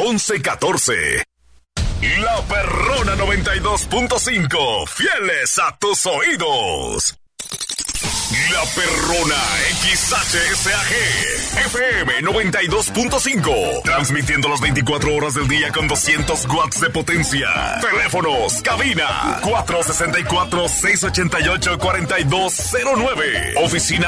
1114. La Perrona 92.5, fieles a tus oídos. La Perrona XHSAG FM 92.5, transmitiendo las 24 horas del día con 200 watts de potencia. Teléfonos, cabina 464-688-4209. Oficina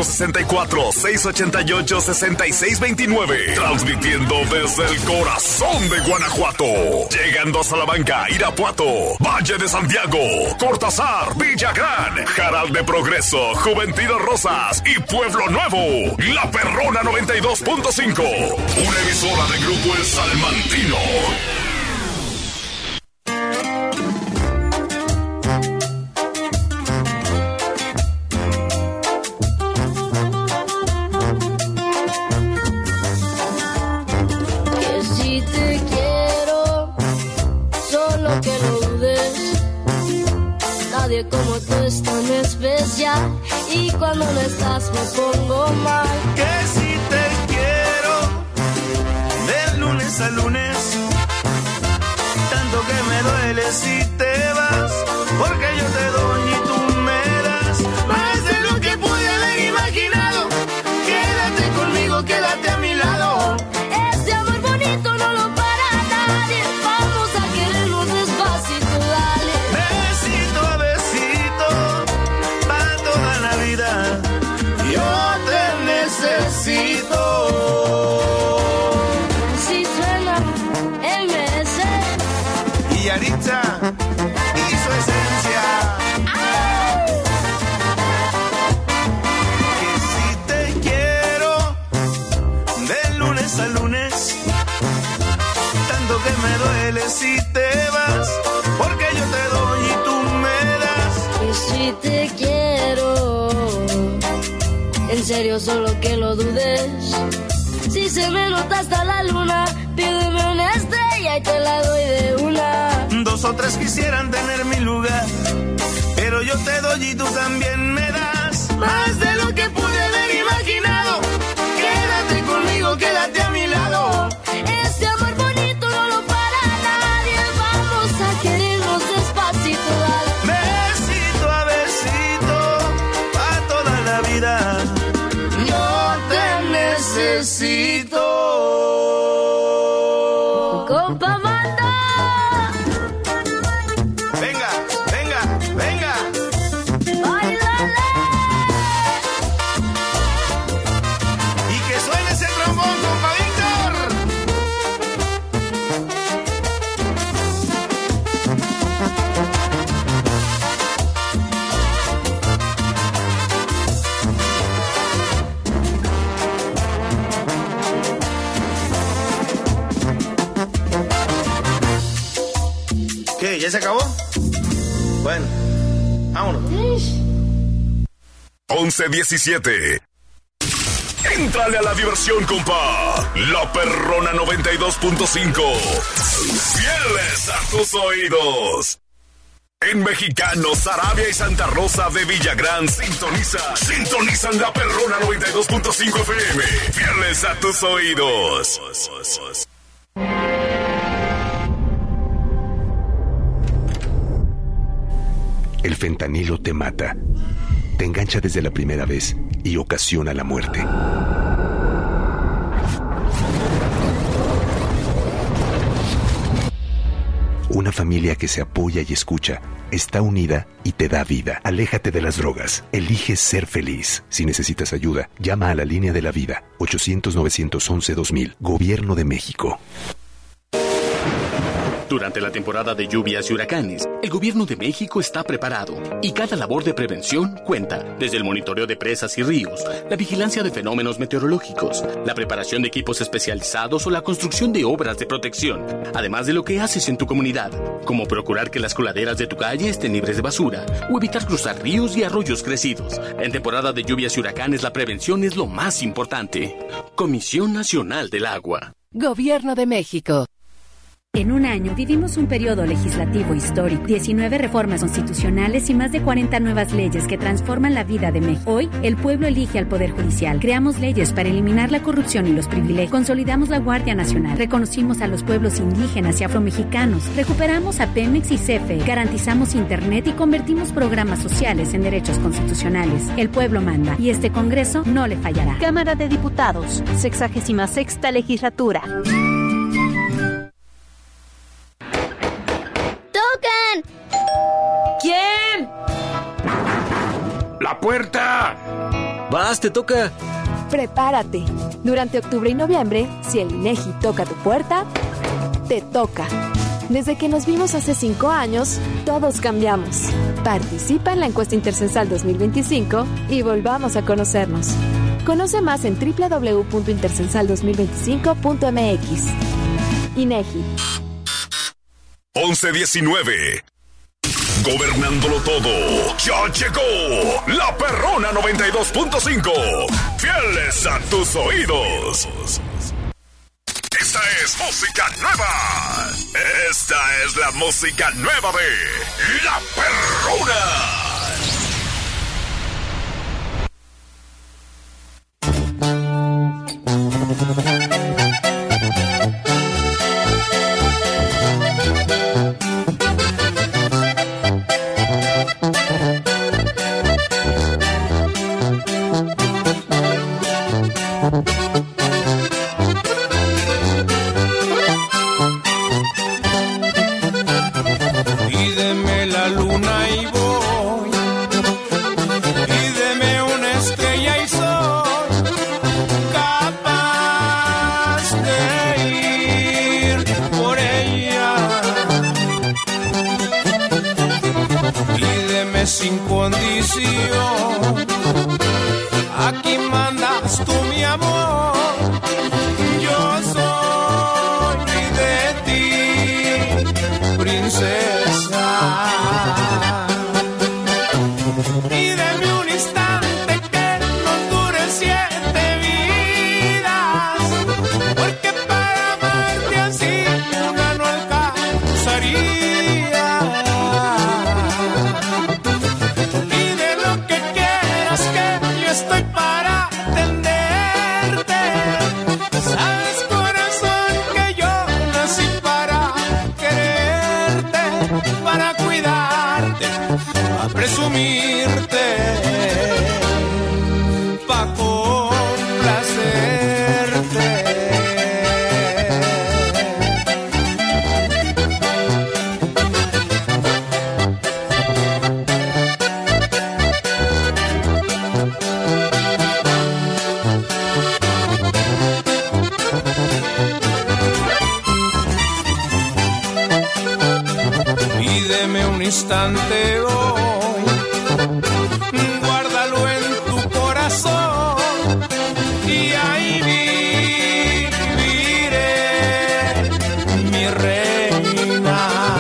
464-688-6629. Transmitiendo desde el corazón de Guanajuato. Llegando a Salamanca, Irapuato, Valle de Santiago, Cortázar, Villagrán, Jaral de Progreso, Juventino Rosas y Pueblo Nuevo. La Perrona 92.5. Una emisora de Grupo El Salmantino. Que si te quiero, solo que lo dudes. Nadie como tú es tan especial. Y cuando no estás me pongo mal. Que si te quiero, de lunes a lunes, tanto que me duele si te vas, porque yo te doy y tú me das más de lo que pude haber imaginado. Quédate conmigo, quédate a mi lado. Este amor bonito no lo para nadie. Vamos a querernos despacito, dale. Besito a besito, para toda la vida. Yo te necesito. Si suena MS Y Yaritza y su esencia. Que si te quiero, de lunes a lunes, tanto que me duele si te vas, porque yo te doy y tú me das. y si te quiero, en serio solo que lo dudes. Si se me nota hasta la luna, pídeme una estrella y te la doy de una. 2 o 3 quisieran tener mi lugar, pero yo te doy y tú también me das más de lo que pude haber imaginado. Quédate conmigo, quédate a mi lado. Este amor bonito no lo para nadie. Vamos a querernos despacito, dale. Besito a besito, pa' toda la vida. Yo te necesito. Compa Manda. Venga, venga, venga. ¡Báilale! Y que suene ese trombón, compa Víctor. ¿Qué? ¿Ya se acabó? Bueno, vámonos. 1117. Éntrale a la diversión, compa. La Perrona 92.5. Fieles a tus oídos. En Mexicano, Sarabia y Santa Rosa de Villagrán sintonizan la Perrona 92.5 FM. Fieles a tus oídos. El fentanilo te mata, te engancha desde la primera vez y ocasiona la muerte. Una familia que se apoya y escucha, está unida y te da vida. Aléjate de las drogas. Elige ser feliz. Si necesitas ayuda, llama a la línea de la vida. 800-911-2000. Gobierno de México. Durante la temporada de lluvias y huracanes, el Gobierno de México está preparado y cada labor de prevención cuenta, desde el monitoreo de presas y ríos, la vigilancia de fenómenos meteorológicos, la preparación de equipos especializados o la construcción de obras de protección, además de lo que haces en tu comunidad, como procurar que las coladeras de tu calle estén libres de basura o evitar cruzar ríos y arroyos crecidos. En temporada de lluvias y huracanes, la prevención es lo más importante. Comisión Nacional del Agua. Gobierno de México. En un año vivimos un periodo legislativo histórico, 19 reformas constitucionales y más de 40 nuevas leyes que transforman la vida de México. Hoy, el pueblo elige al Poder Judicial. Creamos leyes para eliminar la corrupción y los privilegios. Consolidamos la Guardia Nacional. Reconocimos a los pueblos indígenas y afromexicanos. Recuperamos a Pemex y CFE. Garantizamos Internet y convertimos programas sociales en derechos constitucionales. El pueblo manda y este Congreso no le fallará. Cámara de Diputados, 66ª Legislatura. ¿Quién? ¡La puerta! ¡Vas, te toca! Prepárate. Durante octubre y noviembre, si el INEGI toca tu puerta, te toca. Desde que nos vimos hace 5 años, todos cambiamos. Participa en la encuesta Intercensal 2025 y volvamos a conocernos. Conoce más en www.intercensal2025.mx. INEGI. 1119. Gobernándolo todo. Ya llegó la Perrona 92.5. Fieles a tus oídos. Esta es música nueva. Esta es la música nueva de La Perrona. Pídeme la luna y voy, pídeme una estrella y soy capaz de ir por ella. Pídeme sin condición, aquí mandas tú mi amor. Yo soy de ti, princesa. Pídeme un instante que nos dure 7 vidas, porque para amarte así una no alcanzaría. Pide lo que quieras, que yo estoy para atenderte. Sabes, corazón, que yo nací para quererte, para cuidarte, para presumirte, para complacerte. Pídeme un instante hoy, guárdalo en tu corazón y ahí viviré, mi reina.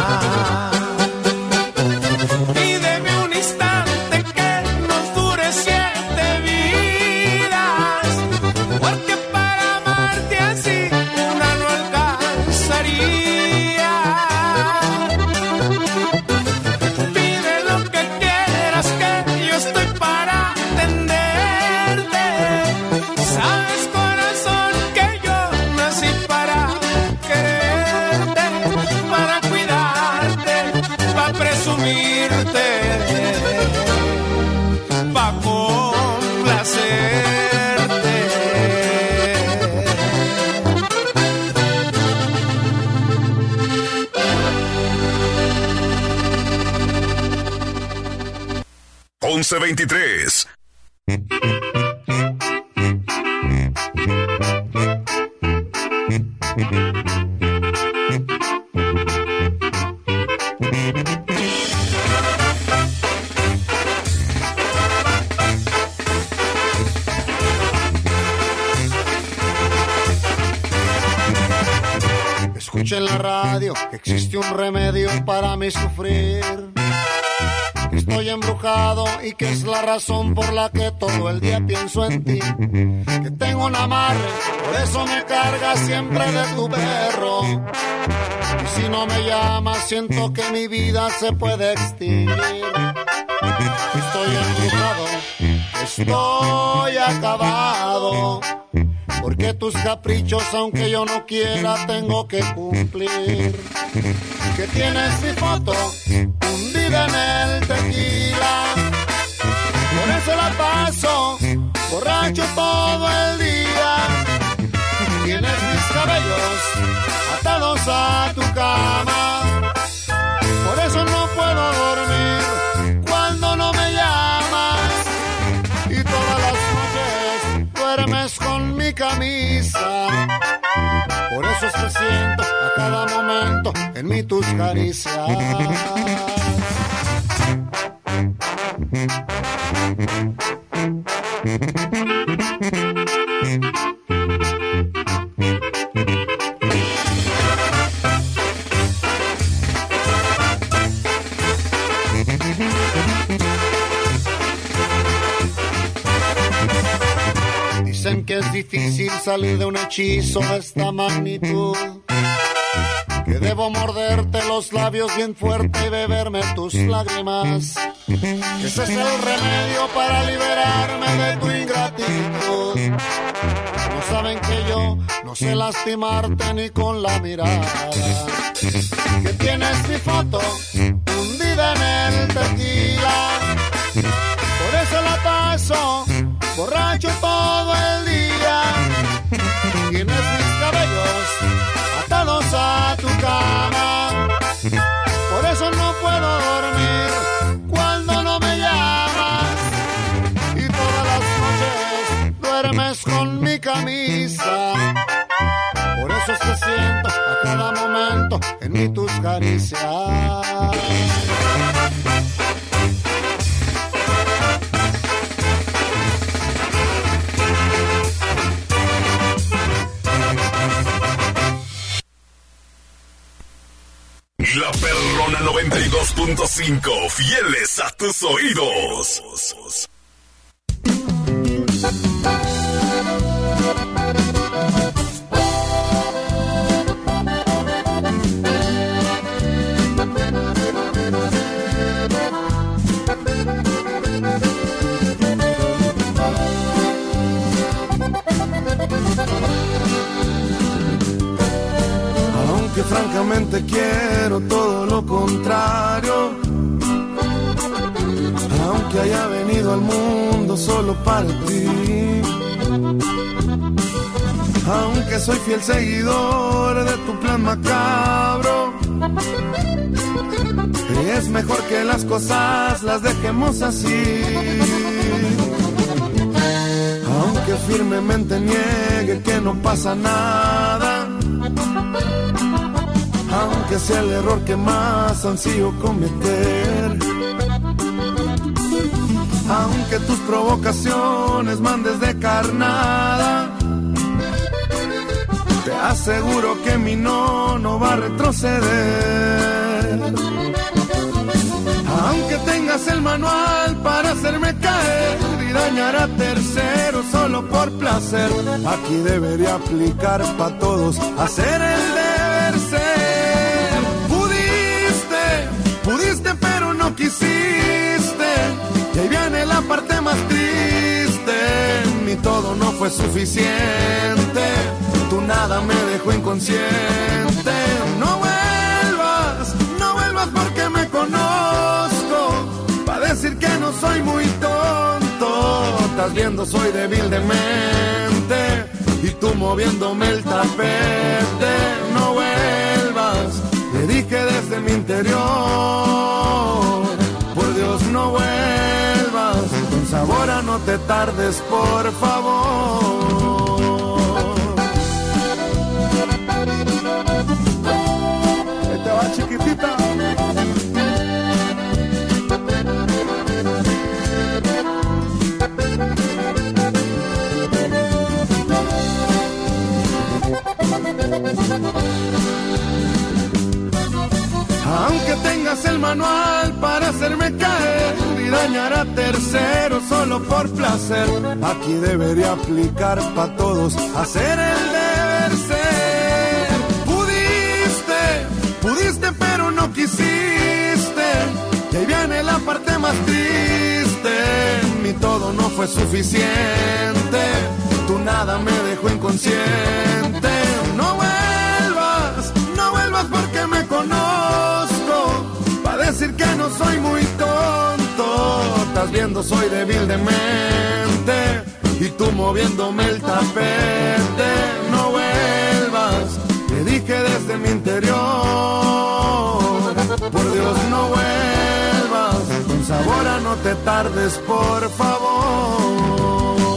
Pídeme un instante que nos dure 7 vidas, porque para amarte así una no alcanzaría. Pide lo que quieras, que yo estoy para atenderte. Sabes, corazón, que yo nací para quererte, para cuidarte, para presumirte, para complacerte. 1123. Escuché en la radio que existe un remedio para mi sufrir, que estoy embrujado y que es la razón por la que todo el día pienso en ti, que tengo un amarre, por eso me cargas siempre de tu perro. Y si no me llamas siento que mi vida se puede extinguir. Estoy embrujado, estoy acabado, porque tus caprichos, aunque yo no quiera, tengo que cumplir. Que tienes mi foto hundida en el tequila, por eso la paso borracho todo el día. Tienes mis cabellos atados a tu cama, por eso no puedo dormir cuando no me llamas. Y todas las noches duermes con mi camisa, por eso te siento a cada momento en mí tus caricias. Dicen que es difícil salir de un hechizo de esta magnitud, que debo morderte los labios bien fuerte y beberme tus lágrimas. Ese es el remedio para liberarme de tu ingratitud. No saben que yo no sé lastimarte ni con la mirada. Que tienes mi foto hundida en el tequila, por eso la paso borracho todo el día. Tienes mis cabellos atados a tu cama, por eso no puedo dormir cuando no me llamas. Y todas las noches duermes con mi camisa, por eso te siento a cada momento en mí tus caricias. La Perrona 92.5, fieles a tus oídos. Aunque francamente quiero todo lo contrario, aunque haya venido al mundo solo para ti, aunque soy fiel seguidor de tu plan macabro, es mejor que las cosas las dejemos así. Aunque firmemente niegue que no pasa nada, aunque sea el error que más ansío cometer, aunque tus provocaciones mandes de carnada, te aseguro que mi no va a retroceder. Aunque tengas el manual para hacerme caer y dañar a terceros solo por placer, aquí debería aplicar pa' todos hacer el deber ser. Pudiste pero no quisiste, y ahí viene la parte más triste. Ni todo no fue suficiente, tu nada me dejó inconsciente. No vuelvas porque me conozco, pa' decir que no soy muy tonto. Estás viendo soy débil de mente, y tú moviéndome el tapete. No vuelvas, le dije desde mi interior, por Dios no vuelvas, con sabor a no te tardes por favor. Ahí te va, chiquitita. Aunque tengas el manual para hacerme caer y dañar a terceros solo por placer, aquí debería aplicar pa' todos hacer el deber ser. parte más triste, mi todo no fue suficiente, tu nada me dejó inconsciente. No vuelvas porque me conozco, pa' decir que no soy muy tonto. Estás viendo, soy débil de mente, y tú moviéndome el tapete. No vuelvas, te dije desde mi interior, por Dios no vuelvas, con sabor a no te tardes, por favor.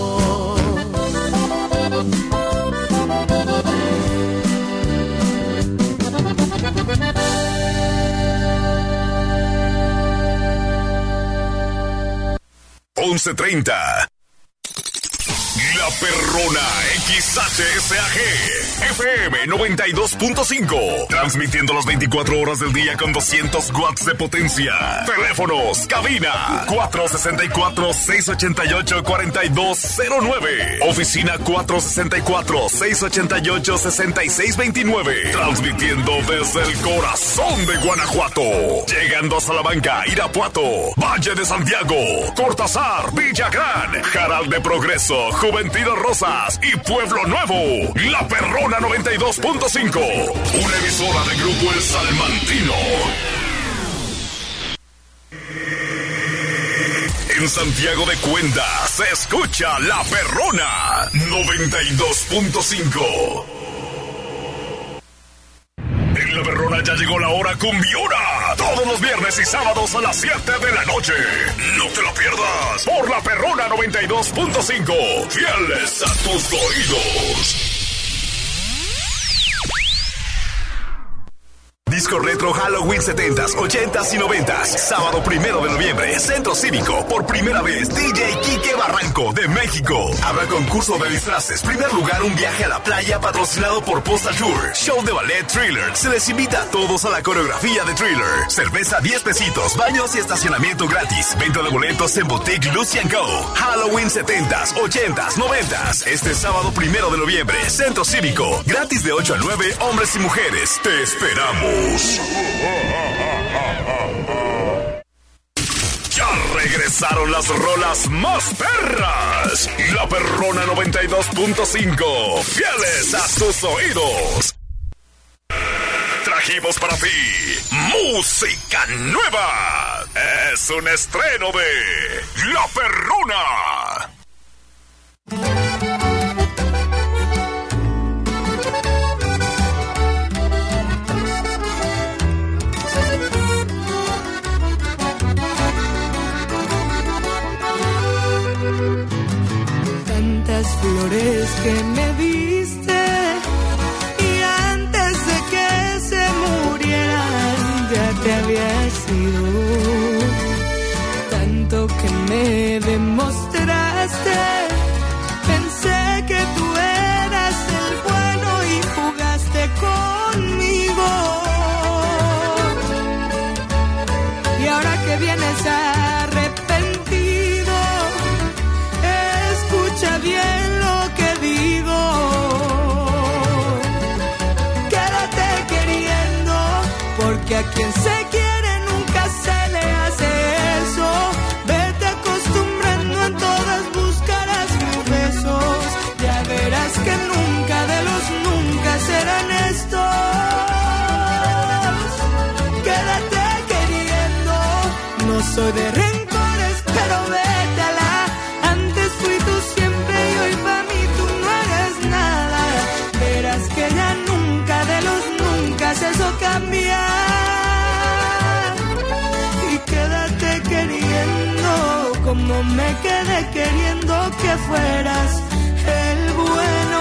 11:30. La Perrona XHSAG FM 92.5, transmitiendo las 24 horas del día con 200 watts de potencia. Teléfonos, cabina 464-688-4209. Oficina 464-688-6629. Transmitiendo desde el corazón de Guanajuato. Llegando a Salamanca, Irapuato, Valle de Santiago, Cortázar, Villagrán, Jaral de Progreso, Juventino Rosas y Pueblo Nuevo. La Perrona 92.5, una emisora de Grupo El Salmantino. En Santiago de Cuenda se escucha La Perrona 92.5. En La Perrona ya llegó la hora cumbiona. Todos los viernes y sábados a las 7 de la noche. No te lo pierdas. Por La Perrona 92.5. Fieles a tus oídos. Disco Retro Halloween 70s, 80s y 90s. Sábado 1 de noviembre, Centro Cívico. Por primera vez, DJ Quique Barranco, de México. Habrá concurso de disfraces. Primer lugar, un viaje a la playa patrocinado por Postal Tour. Show de ballet Thriller. Se les invita a todos a la coreografía de Thriller. Cerveza 10 pesitos, baños y estacionamiento gratis. Venta de boletos en Boutique Lucian Co. Halloween 70s, 80s, 90s. Este sábado 1 de noviembre, Centro Cívico. Gratis de 8 a 9, hombres y mujeres. Te esperamos. Ya regresaron las rolas más perras. La Perrona 92.5. Fieles a tus oídos. Trajimos para ti música nueva. Es un estreno de La Perrona. Flores que me diste y antes de que se murieran ya te había sido. Tanto que me demostraste, pensé que tú eras el bueno y jugaste conmigo. Y ahora que vienes arrepentido, escucha bien lo que digo. Quédate queriendo, porque a quien se quiere nunca se le hace eso. Vete acostumbrando, en todas buscarás mis besos. Ya verás que nunca de los nunca serán estos. Quédate queriendo, no soy de rencores, pero vete a la. Antes fui tú siempre y hoy para mí tú no eres nada. Verás que ya nunca de los nunca eso cambia. Y quédate queriendo, como me quedé queriendo que fueras el bueno.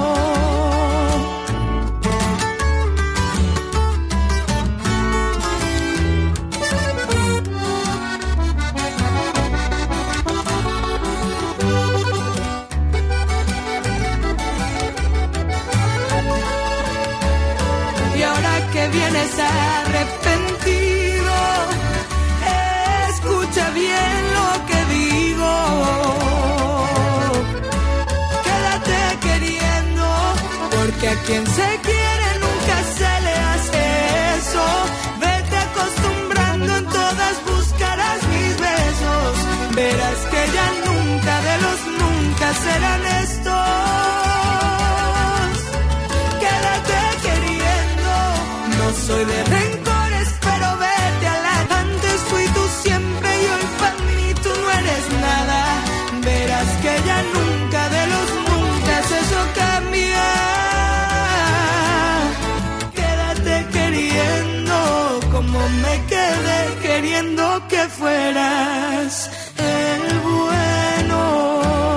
Que vienes arrepentido, escucha bien lo que digo. Quédate queriendo, porque a quien se quiere nunca se le hace eso. Vete acostumbrando, en todas buscarás mis No soy de rencores, pero vete a la... Antes fui tú siempre y hoy para mí tú no eres nada. Verás que ya nunca de los nunca eso cambia. Quédate queriendo como me quedé queriendo que fueras el bueno.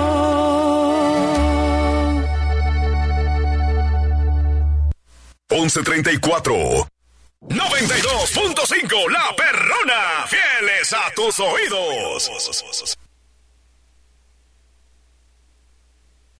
11:34 92.5 La Perrona, fieles a tus oídos.